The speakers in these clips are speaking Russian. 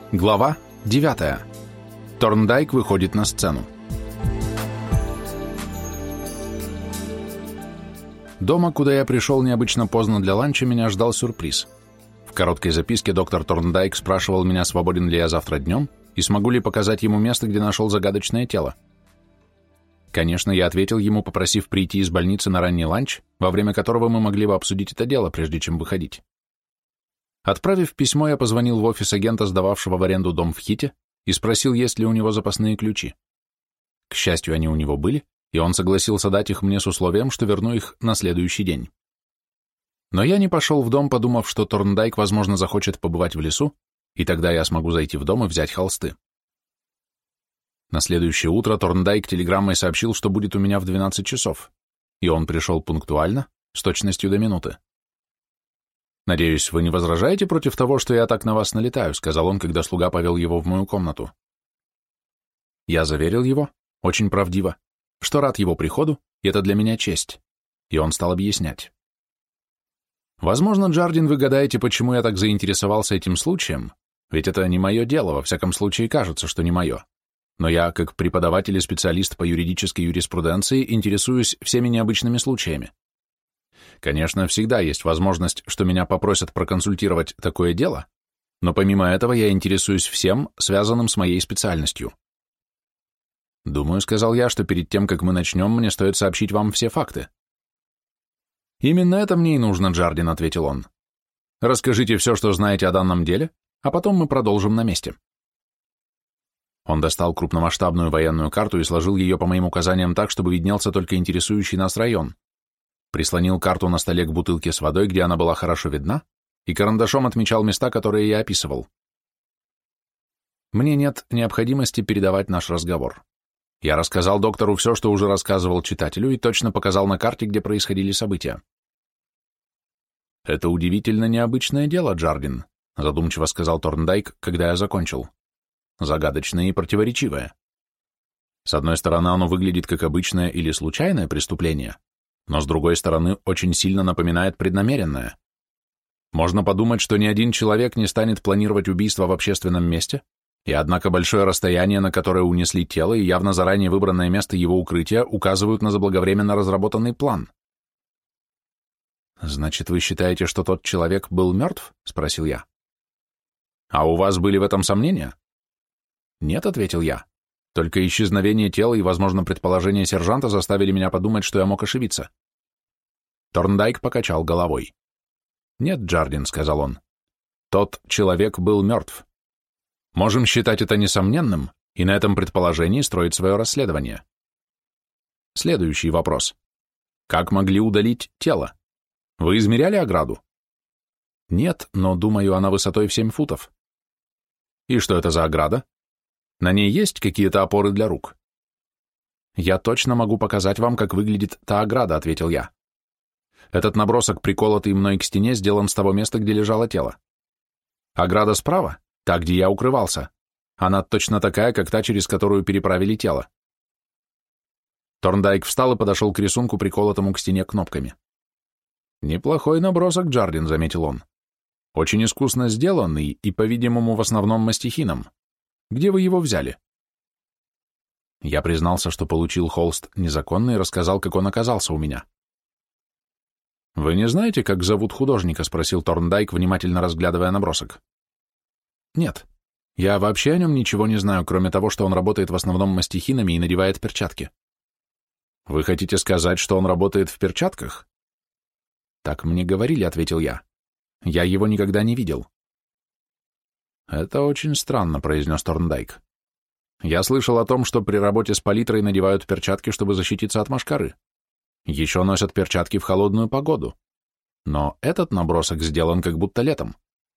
Глава 9. Торндайк выходит на сцену. Дома, куда я пришел необычно поздно для ланча, меня ждал сюрприз. В короткой записке доктор Торндайк спрашивал меня, свободен ли я завтра днем и смогу ли показать ему место, где нашел загадочное тело. Конечно, я ответил ему, попросив прийти из больницы на ранний ланч, во время которого мы могли бы обсудить это дело, прежде чем выходить. Отправив письмо, я позвонил в офис агента, сдававшего в аренду дом в Хите, и спросил, есть ли у него запасные ключи. К счастью, они у него были, и он согласился дать их мне с условием, что верну их на следующий день. Но я не пошел в дом, подумав, что Торндайк, возможно, захочет побывать в лесу, и тогда я смогу зайти в дом и взять холсты. На следующее утро Торндайк телеграммой сообщил, что будет у меня в 12 часов, и он пришел пунктуально, с точностью до минуты. «Надеюсь, вы не возражаете против того, что я так на вас налетаю», — сказал он, когда слуга повел его в мою комнату. Я заверил его, очень правдиво, что рад его приходу, и это для меня честь, и он стал объяснять. «Возможно, Джардин, вы гадаете, почему я так заинтересовался этим случаем, ведь это не мое дело, во всяком случае кажется, что не мое. Но я, как преподаватель и специалист по юридической юриспруденции, интересуюсь всеми необычными случаями. Конечно, всегда есть возможность, что меня попросят проконсультировать такое дело, но помимо этого я интересуюсь всем, связанным с моей специальностью. Думаю, сказал я, что перед тем, как мы начнем, мне стоит сообщить вам все факты. Именно это мне и нужно, Джардин, ответил он. Расскажите все, что знаете о данном деле, а потом мы продолжим на месте. Он достал крупномасштабную военную карту и сложил ее по моим указаниям так, чтобы виднелся только интересующий нас район. Прислонил карту на столе к бутылке с водой, где она была хорошо видна, и карандашом отмечал места, которые я описывал. Мне нет необходимости передавать наш разговор. Я рассказал доктору все, что уже рассказывал читателю, и точно показал на карте, где происходили события. «Это удивительно необычное дело, Джардин», — задумчиво сказал Торндайк, когда я закончил. «Загадочное и противоречивое. С одной стороны, оно выглядит как обычное или случайное преступление, но с другой стороны, очень сильно напоминает преднамеренное. Можно подумать, что ни один человек не станет планировать убийство в общественном месте, и однако большое расстояние, на которое унесли тело, и явно заранее выбранное место его укрытия указывают на заблаговременно разработанный план. «Значит, вы считаете, что тот человек был мертв?» — спросил я. «А у вас были в этом сомнения?» «Нет», — ответил я. «Только исчезновение тела и, возможно, предположение сержанта заставили меня подумать, что я мог ошибиться». Торндайк покачал головой. «Нет, Джардин», — сказал он. «Тот человек был мертв. Можем считать это несомненным, и на этом предположении строить свое расследование. Следующий вопрос. Как могли удалить тело? Вы измеряли ограду?» «Нет, но, думаю, она высотой в 7 футов». «И что это за ограда? На ней есть какие-то опоры для рук?» «Я точно могу показать вам, как выглядит та ограда», — ответил я. «Этот набросок, приколотый мной к стене, сделан с того места, где лежало тело. Ограда справа, та, где я укрывался, она точно такая, как та, через которую переправили тело». Торндайк встал и подошел к рисунку, приколотому к стене кнопками. «Неплохой набросок, Джардин», — заметил он. «Очень искусно сделанный и, по-видимому, в основном мастихином. Где вы его взяли?» Я признался, что получил холст незаконно, и рассказал, как он оказался у меня. «Вы не знаете, как зовут художника?» — спросил Торндайк, внимательно разглядывая набросок. «Нет, я вообще о нем ничего не знаю, кроме того, что он работает в основном мастихинами и надевает перчатки». «Вы хотите сказать, что он работает в перчатках?» «Так мне говорили», — ответил я. «Я его никогда не видел». «Это очень странно», — произнес Торндайк. «Я слышал о том, что при работе с палитрой надевают перчатки, чтобы защититься от мошкары. Еще носят перчатки в холодную погоду. Но этот набросок сделан как будто летом».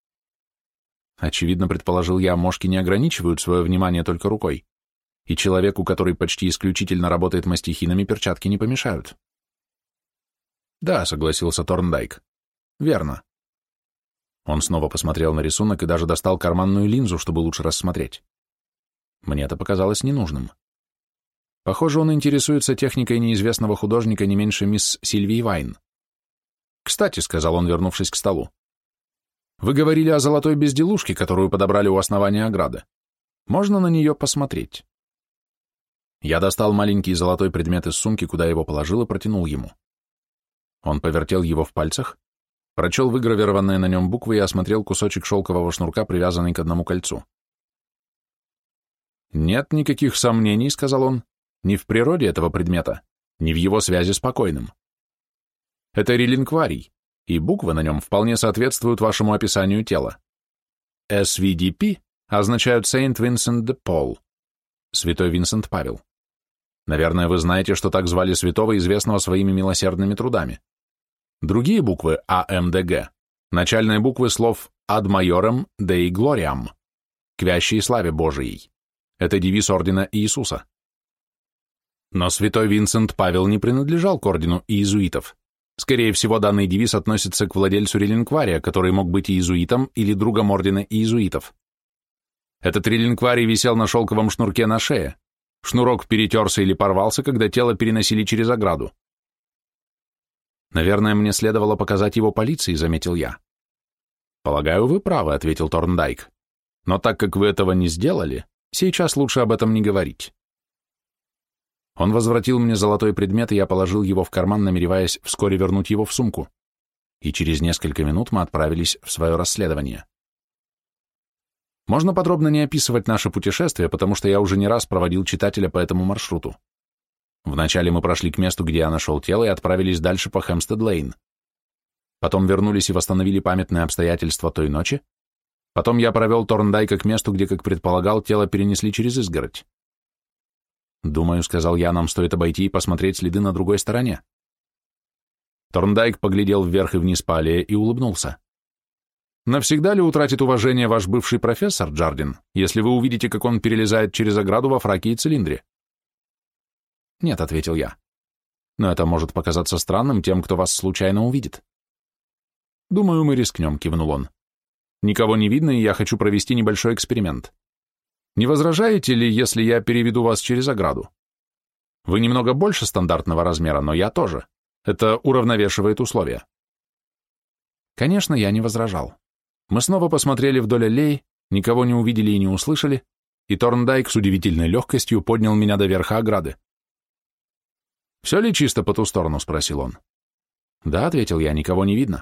Очевидно, предположил я, мошки не ограничивают свое внимание только рукой, и человеку, который почти исключительно работает мастихинами, перчатки не помешают. «Да», — согласился Торндайк. «Верно». Он снова посмотрел на рисунок и даже достал карманную линзу, чтобы лучше рассмотреть. Мне это показалось ненужным. Похоже, он интересуется техникой неизвестного художника не меньше мисс Сильвии Вайн. «Кстати», — сказал он, вернувшись к столу, Вы говорили о золотой безделушке, которую подобрали у основания ограды. Можно на нее посмотреть?» Я достал маленький золотой предмет из сумки, куда его положил, и протянул ему. Он повертел его в пальцах, прочел выгравированные на нем буквы и осмотрел кусочек шелкового шнурка, привязанный к одному кольцу. «Нет никаких сомнений», — сказал он, — «ни в природе этого предмета, ни в его связи с покойным. Это реликварий, и буквы на нем вполне соответствуют вашему описанию тела. SVDP означают Saint Vincent de Paul, Святой Винсент Павел. Наверное, вы знаете, что так звали святого, известного своими милосердными трудами. Другие буквы АМДГ – начальные буквы слов Ad Maiorem Dei Gloriam, к вящей славе Божией. Это девиз ордена Иисуса. Но святой Винсент Павел не принадлежал к ордену иезуитов. Скорее всего, данный девиз относится к владельцу реликвария, который мог быть иезуитом или другом ордена иезуитов. Этот реликварий висел на шелковом шнурке на шее. Шнурок перетерся или порвался, когда тело переносили через ограду. «Наверное, мне следовало показать его полиции», — заметил я. «Полагаю, вы правы», — ответил Торндайк. «Но так как вы этого не сделали, сейчас лучше об этом не говорить». Он возвратил мне золотой предмет, и я положил его в карман, намереваясь вскоре вернуть его в сумку. И через несколько минут мы отправились в свое расследование. Можно подробно не описывать наше путешествие, потому что я уже не раз проводил читателя по этому маршруту. Вначале мы прошли к месту, где я нашел тело, и отправились дальше по Хэмпстед-Лейн. Потом вернулись и восстановили памятные обстоятельства той ночи. Потом я провел Торндайка к месту, где, как предполагал, тело перенесли через изгородь. «Думаю, — сказал я, — нам стоит обойти и посмотреть следы на другой стороне». Торндайк поглядел вверх и вниз по аллее и улыбнулся. «Навсегда ли утратит уважение ваш бывший профессор, Джардин, если вы увидите, как он перелезает через ограду во фраке и цилиндре?» «Нет», — ответил я. «Но это может показаться странным тем, кто вас случайно увидит». «Думаю, мы рискнем», — кивнул он. «Никого не видно, и я хочу провести небольшой эксперимент. Не возражаете ли, если я переведу вас через ограду? Вы немного больше стандартного размера, но я тоже. Это уравновешивает условия». Конечно, я не возражал. Мы снова посмотрели вдоль аллеи, никого не увидели и не услышали, и Торндайк с удивительной легкостью поднял меня до верха ограды. «Все ли чисто по ту сторону?» — спросил он. «Да», — ответил я, — «никого не видно».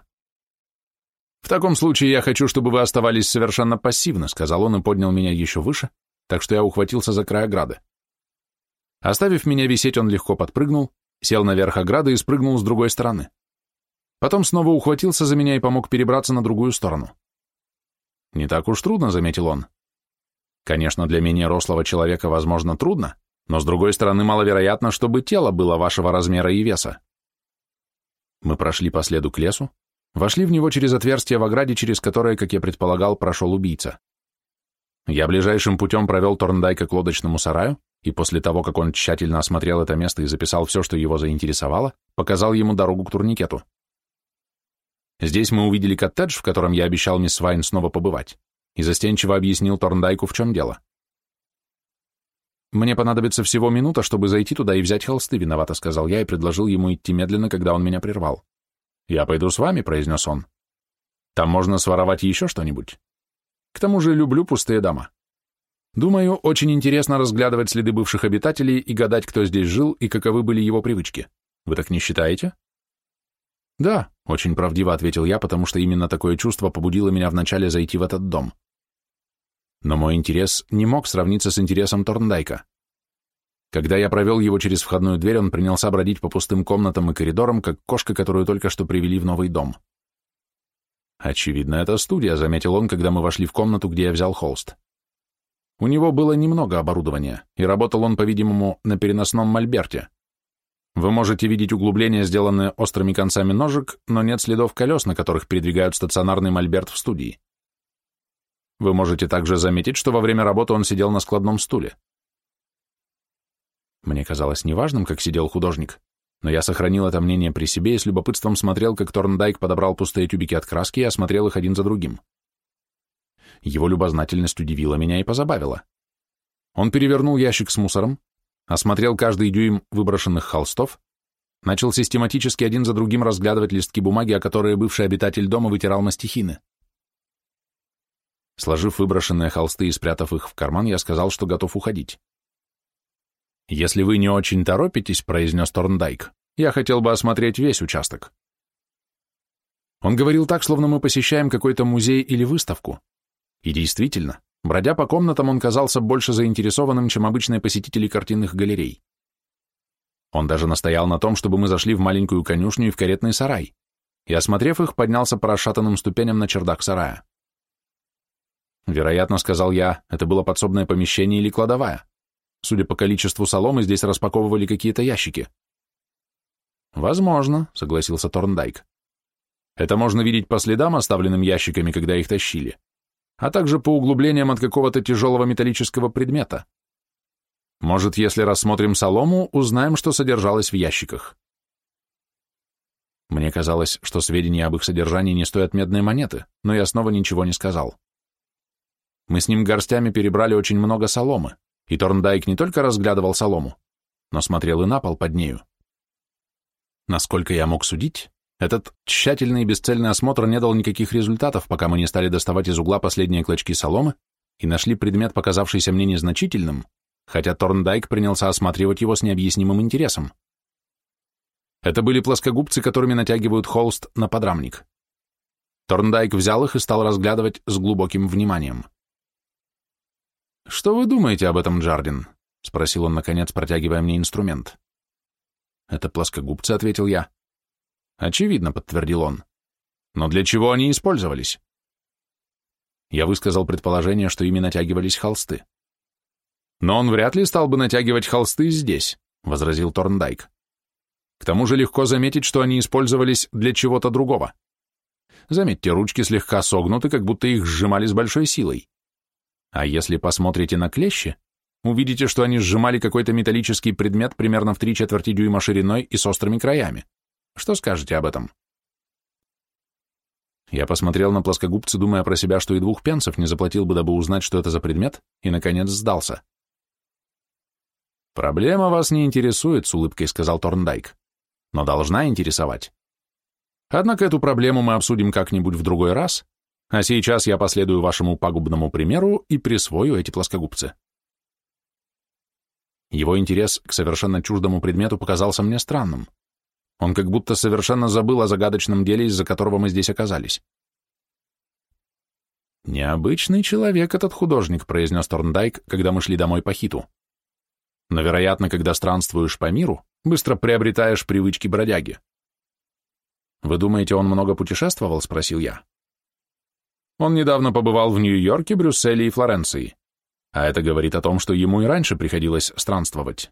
«В таком случае я хочу, чтобы вы оставались совершенно пассивны», — сказал он и поднял меня еще выше, так что я ухватился за край ограды. Оставив меня висеть, он легко подпрыгнул, сел наверх ограды и спрыгнул с другой стороны. Потом снова ухватился за меня и помог перебраться на другую сторону. «Не так уж трудно», — заметил он. «Конечно, для менее рослого человека, возможно, трудно, но, с другой стороны, маловероятно, чтобы тело было вашего размера и веса». Мы прошли по следу к лесу, вошли в него через отверстие в ограде, через которое, как я предполагал, прошел убийца. Я ближайшим путем провел Торндайка к лодочному сараю, и после того, как он тщательно осмотрел это место и записал все, что его заинтересовало, показал ему дорогу к турникету. Здесь мы увидели коттедж, в котором я обещал мисс Вайн снова побывать, и застенчиво объяснил Торндайку, в чем дело. «Мне понадобится всего минута, чтобы зайти туда и взять холсты», — виновато сказал я и предложил ему идти медленно, когда он меня прервал. «Я пойду с вами», — произнес он. «Там можно своровать еще что-нибудь. К тому же люблю пустые дома. Думаю, очень интересно разглядывать следы бывших обитателей и гадать, кто здесь жил и каковы были его привычки. Вы так не считаете?» «Да», — очень правдиво ответил я, потому что именно такое чувство побудило меня вначале зайти в этот дом. Но мой интерес не мог сравниться с интересом Торндайка. Когда я провел его через входную дверь, он принялся бродить по пустым комнатам и коридорам, как кошка, которую только что привели в новый дом. «Очевидно, это студия», — заметил он, когда мы вошли в комнату, где я взял холст. У него было немного оборудования, и работал он, по-видимому, на переносном мольберте. Вы можете видеть углубления, сделанные острыми концами ножек, но нет следов колес, на которых передвигают стационарный мольберт в студии. Вы можете также заметить, что во время работы он сидел на складном стуле. Мне казалось неважным, как сидел художник, но я сохранил это мнение при себе и с любопытством смотрел, как Торндайк подобрал пустые тюбики от краски и осмотрел их один за другим. Его любознательность удивила меня и позабавила. Он перевернул ящик с мусором, осмотрел каждый дюйм выброшенных холстов, начал систематически один за другим разглядывать листки бумаги, о которые бывший обитатель дома вытирал мастихины. Сложив выброшенные холсты и спрятав их в карман, я сказал, что готов уходить. «Если вы не очень торопитесь», — произнес Торндайк, — «я хотел бы осмотреть весь участок». Он говорил так, словно мы посещаем какой-то музей или выставку. И действительно, бродя по комнатам, он казался больше заинтересованным, чем обычные посетители картинных галерей. Он даже настоял на том, чтобы мы зашли в маленькую конюшню и в каретный сарай, и, осмотрев их, поднялся по расшатанным ступеням на чердак сарая. Вероятно, сказал я, это было подсобное помещение или кладовая. Судя по количеству соломы, здесь распаковывали какие-то ящики. Возможно, согласился Торндайк. Это можно видеть по следам, оставленным ящиками, когда их тащили, а также по углублениям от какого-то тяжелого металлического предмета. Может, если рассмотрим солому, узнаем, что содержалось в ящиках. Мне казалось, что сведения об их содержании не стоят медной монеты, но я снова ничего не сказал. Мы с ним горстями перебрали очень много соломы, и Торндайк не только разглядывал солому, но смотрел и на пол под нею. Насколько я мог судить, этот тщательный и бесцельный осмотр не дал никаких результатов, пока мы не стали доставать из угла последние клочки соломы и нашли предмет, показавшийся мне незначительным, хотя Торндайк принялся осматривать его с необъяснимым интересом. Это были плоскогубцы, которыми натягивают холст на подрамник. Торндайк взял их и стал разглядывать с глубоким вниманием. «Что вы думаете об этом, Джардин?» — спросил он, наконец, протягивая мне инструмент. «Это плоскогубцы», — ответил я. «Очевидно», — подтвердил он. «Но для чего они использовались?» Я высказал предположение, что ими натягивались холсты. «Но он вряд ли стал бы натягивать холсты здесь», — возразил Торндайк. «К тому же легко заметить, что они использовались для чего-то другого. Заметьте, ручки слегка согнуты, как будто их сжимали с большой силой. А если посмотрите на клещи, увидите, что они сжимали какой-то металлический предмет примерно в 3/4 дюйма шириной и с острыми краями. Что скажете об этом?» Я посмотрел на плоскогубцы, думая про себя, что и 2 пенсов не заплатил бы, дабы узнать, что это за предмет, и, наконец, сдался. «Проблема вас не интересует», — с улыбкой сказал Торндайк, — «но должна интересовать. Однако эту проблему мы обсудим как-нибудь в другой раз, а сейчас я последую вашему пагубному примеру и присвою эти плоскогубцы». Его интерес к совершенно чуждому предмету показался мне странным. Он как будто совершенно забыл о загадочном деле, из-за которого мы здесь оказались. «Необычный человек этот художник», — произнес Торндайк, когда мы шли домой по хиту. «Но, вероятно, когда странствуешь по миру, быстро приобретаешь привычки бродяги». «Вы думаете, он много путешествовал?» — спросил я. «Он недавно побывал в Нью-Йорке, Брюсселе и Флоренции, а это говорит о том, что ему и раньше приходилось странствовать».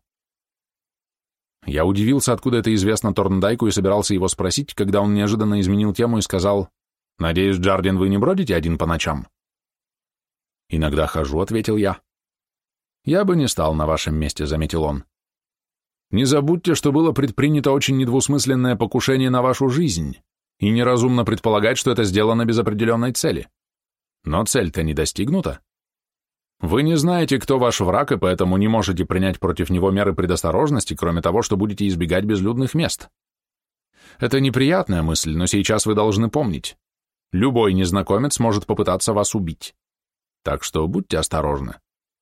Я удивился, откуда это известно Торндайку, и собирался его спросить, когда он неожиданно изменил тему и сказал: «Надеюсь, Джардин, вы не бродите один по ночам?» «Иногда хожу», — ответил я. «Я бы не стал на вашем месте», — заметил он. «Не забудьте, что было предпринято очень недвусмысленное покушение на вашу жизнь, и неразумно предполагать, что это сделано без определенной цели. Но цель-то не достигнута. Вы не знаете, кто ваш враг, и поэтому не можете принять против него меры предосторожности, кроме того, что будете избегать безлюдных мест. Это неприятная мысль, но сейчас вы должны помнить. Любой незнакомец может попытаться вас убить. Так что будьте осторожны».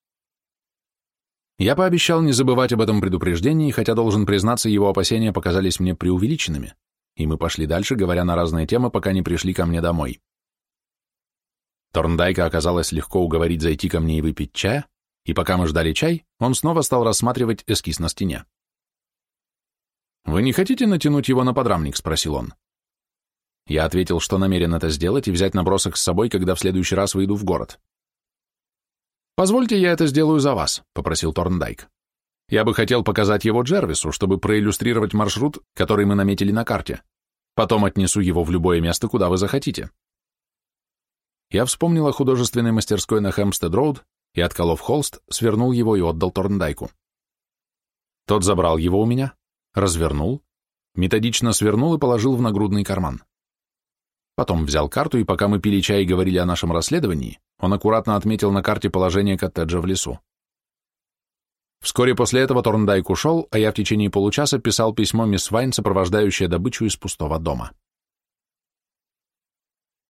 Я пообещал не забывать об этом предупреждении, хотя, должен признаться, его опасения показались мне преувеличенными, и мы пошли дальше, говоря на разные темы, пока не пришли ко мне домой. Торндайка оказалось легко уговорить зайти ко мне и выпить чая, и пока мы ждали чай, он снова стал рассматривать эскиз на стене. «Вы не хотите натянуть его на подрамник?» — спросил он. Я ответил, что намерен это сделать и взять набросок с собой, когда в следующий раз выйду в город. «Позвольте, я это сделаю за вас», — попросил Торндайк. «Я бы хотел показать его Джервису, чтобы проиллюстрировать маршрут, который мы наметили на карте. Потом отнесу его в любое место, куда вы захотите». Я вспомнил о художественной мастерской на Хэмпстед-роуд и, отколов холст, свернул его и отдал Торндайку. Тот забрал его у меня, развернул, методично свернул и положил в нагрудный карман. Потом взял карту, и пока мы пили чай и говорили о нашем расследовании, он аккуратно отметил на карте положение коттеджа в лесу. Вскоре после этого Торндайк ушел, а я в течение получаса писал письмо мисс Вайн, сопровождающее добычу из пустого дома.